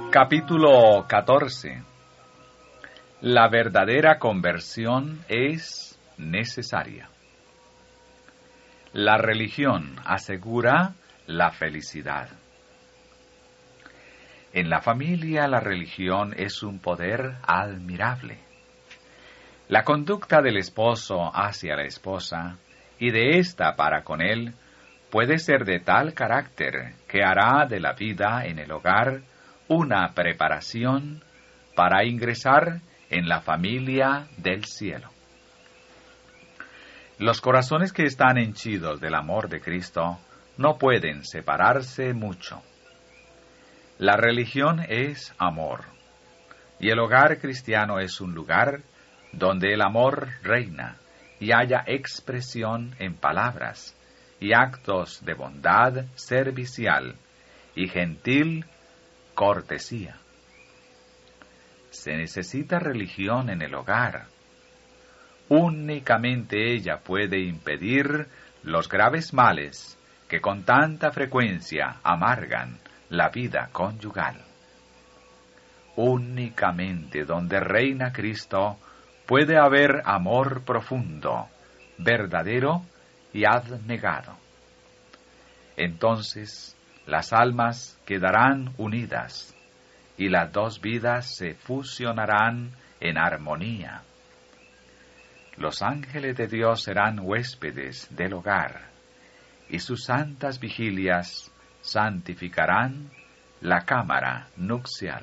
Capítulo 14. La verdadera conversión es necesaria. La religión asegura la felicidad. En la familia la religión es un poder admirable. La conducta del esposo hacia la esposa y de ésta para con él puede ser de tal carácter que hará de la vida en el hogar una preparación para ingresar en la familia del cielo. Los corazones que están henchidos del amor de Cristo no pueden separarse mucho. La religión es amor, y el hogar cristiano es un lugar donde el amor reina y haya expresión en palabras y actos de bondad servicial y gentil cortesía. Se necesita religión en el hogar. Únicamente ella puede impedir los graves males que con tanta frecuencia amargan la vida conyugal. Únicamente donde reina Cristo puede haber amor profundo, verdadero y abnegado. Entonces, las almas quedarán unidas y las dos vidas se fusionarán en armonía. Los ángeles de Dios serán huéspedes del hogar y sus santas vigilias santificarán la cámara nupcial.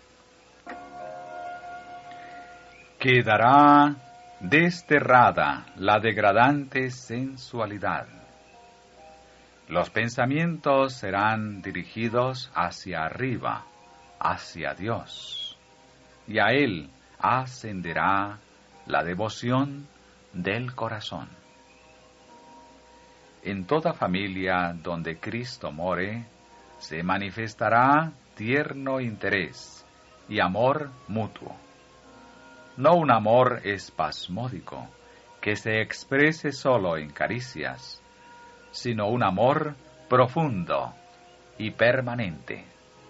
Quedará desterrada la degradante sensualidad. Los pensamientos serán dirigidos hacia arriba, hacia Dios, y a Él ascenderá la devoción del corazón. En toda familia donde Cristo more, se manifestará tierno interés y amor mutuo. No un amor espasmódico, que se exprese solo en caricias, sino un amor profundo y permanente.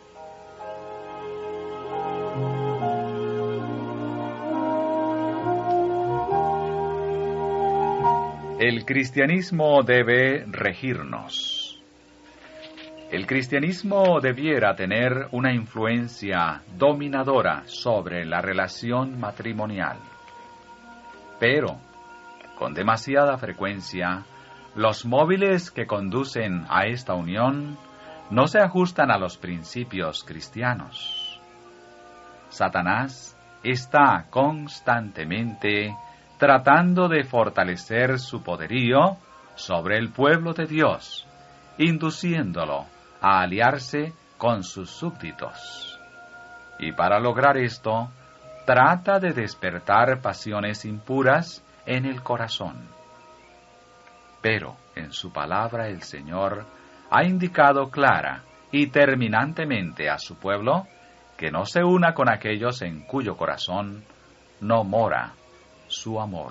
El cristianismo debe regirnos. El cristianismo debiera tener una influencia dominadora sobre la relación matrimonial. Pero, con demasiada frecuencia, los móviles que conducen a esta unión no se ajustan a los principios cristianos. Satanás está constantemente tratando de fortalecer su poderío sobre el pueblo de Dios, induciéndolo a aliarse con sus súbditos. Y para lograr esto, trata de despertar pasiones impuras en el corazón. Pero en su palabra el Señor ha indicado clara y terminantemente a su pueblo que no se una con aquellos en cuyo corazón no mora su amor.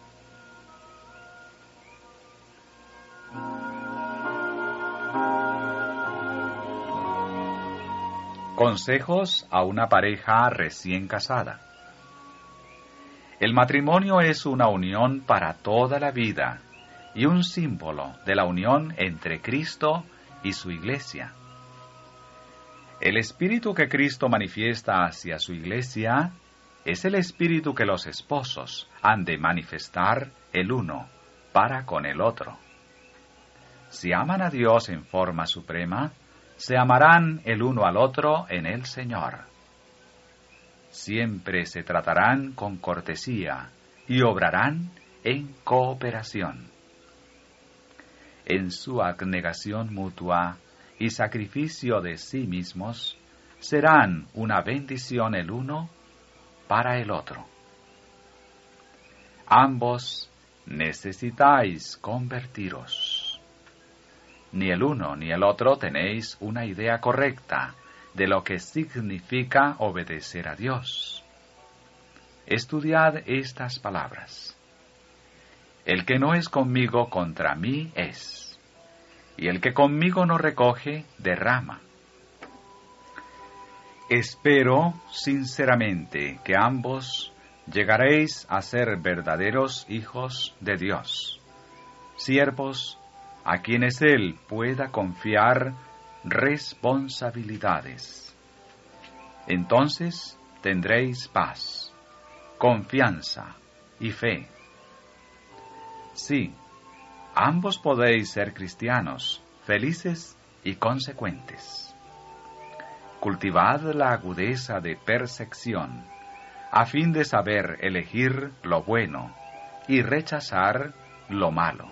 Consejos a una pareja recién casada. El matrimonio es una unión para toda la vida y un símbolo de la unión entre Cristo y su Iglesia. El espíritu que Cristo manifiesta hacia su Iglesia es el espíritu que los esposos han de manifestar el uno para con el otro. Si aman a Dios en forma suprema, se amarán el uno al otro en el Señor. Siempre se tratarán con cortesía y obrarán en cooperación. En su abnegación mutua y sacrificio de sí mismos, serán una bendición el uno para el otro. Ambos necesitáis convertiros. Ni el uno ni el otro tenéis una idea correcta de lo que significa obedecer a Dios. Estudiad estas palabras. El que no es conmigo contra mí es, y el que conmigo no recoge, derrama. Espero sinceramente que ambos llegaréis a ser verdaderos hijos de Dios, siervos a quienes Él pueda confiar responsabilidades. Entonces tendréis paz, confianza y fe. Sí, ambos podéis ser cristianos, felices y consecuentes. Cultivad la agudeza de percepción, a fin de saber elegir lo bueno y rechazar lo malo.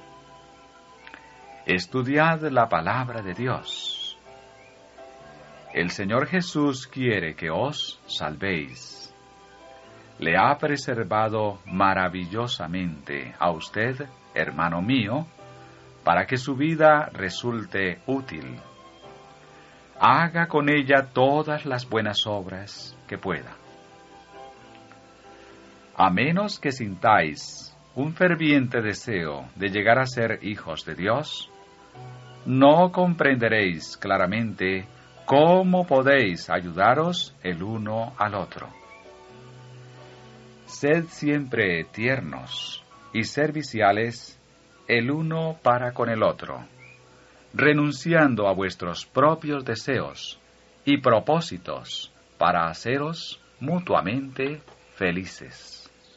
Estudiad la palabra de Dios. El Señor Jesús quiere que os salvéis. Le ha preservado maravillosamente a usted, hermano mío, para que su vida resulte útil. Haga con ella todas las buenas obras que pueda. A menos que sintáis un ferviente deseo de llegar a ser hijos de Dios, no comprenderéis claramente cómo podéis ayudaros el uno al otro. Sed siempre tiernos y serviciales el uno para con el otro, renunciando a vuestros propios deseos y propósitos para haceros mutuamente felices.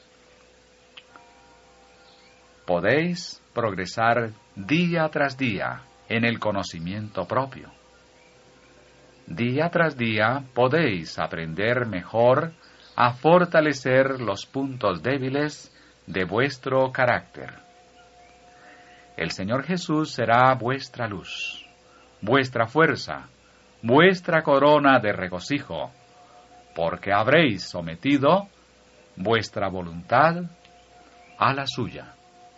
Podéis progresar día tras día en el conocimiento propio. Día tras día podéis aprender mejor a fortalecer los puntos débiles de vuestro carácter. El Señor Jesús será vuestra luz, vuestra fuerza, vuestra corona de regocijo, porque habréis sometido vuestra voluntad a la suya.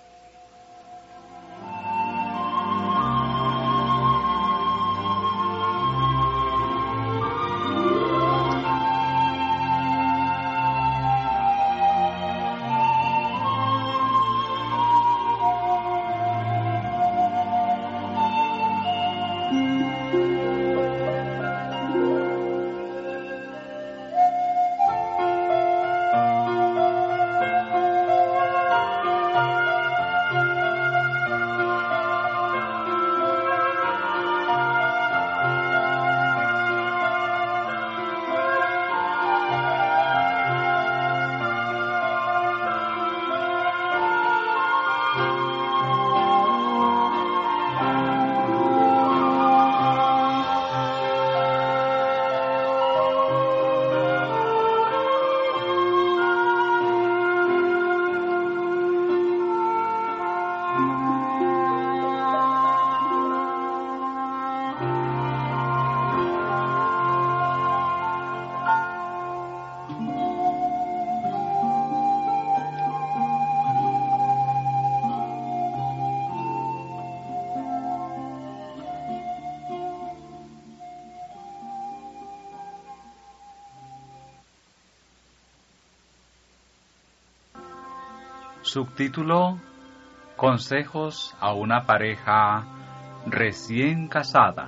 Subtítulo: Consejos a una pareja recién casada.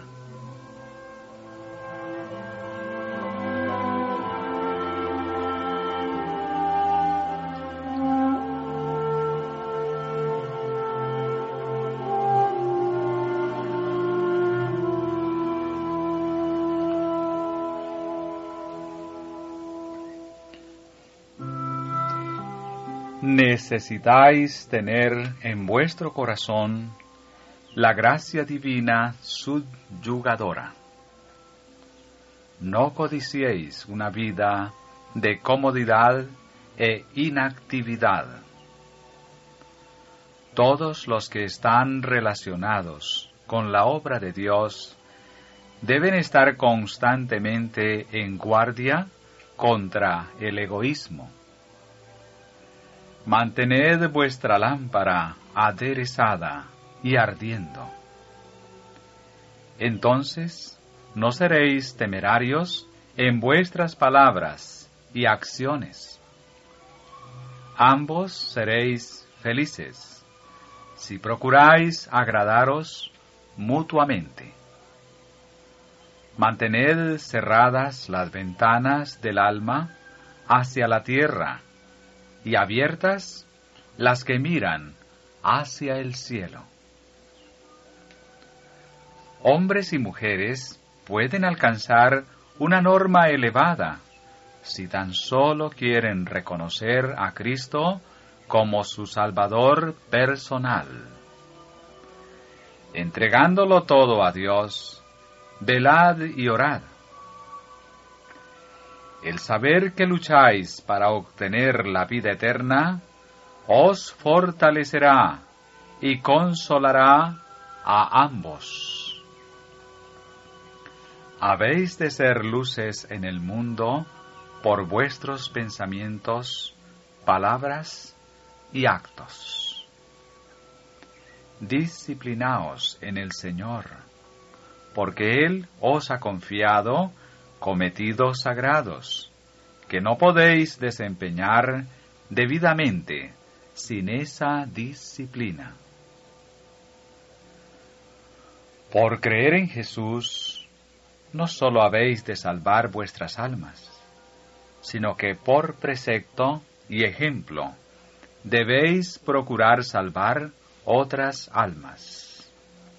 Necesitáis tener en vuestro corazón la gracia divina subyugadora. No codiciéis una vida de comodidad e inactividad. Todos los que están relacionados con la obra de Dios deben estar constantemente en guardia contra el egoísmo. Mantened vuestra lámpara aderezada y ardiendo. Entonces no seréis temerarios en vuestras palabras y acciones. Ambos seréis felices si procuráis agradaros mutuamente. Mantened cerradas las ventanas del alma hacia la tierra, y abiertas las que miran hacia el cielo. Hombres y mujeres pueden alcanzar una norma elevada si tan solo quieren reconocer a Cristo como su Salvador personal. Entregándolo todo a Dios, velad y orad. El saber que lucháis para obtener la vida eterna os fortalecerá y consolará a ambos. Habéis de ser luces en el mundo por vuestros pensamientos, palabras y actos. Disciplinaos en el Señor, porque Él os ha confiado cometidos sagrados, que no podéis desempeñar debidamente sin esa disciplina. Por creer en Jesús, no sólo habéis de salvar vuestras almas, sino que por precepto y ejemplo debéis procurar salvar otras almas.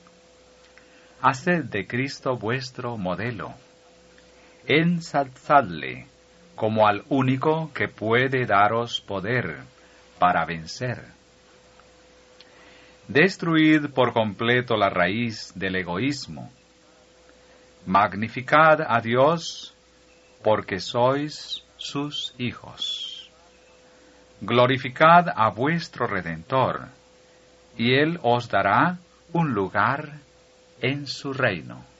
Haced de Cristo vuestro modelo. Ensalzadle como al único que puede daros poder para vencer. Destruid por completo la raíz del egoísmo. Magnificad a Dios porque sois sus hijos. Glorificad a vuestro Redentor, y Él os dará un lugar en su reino.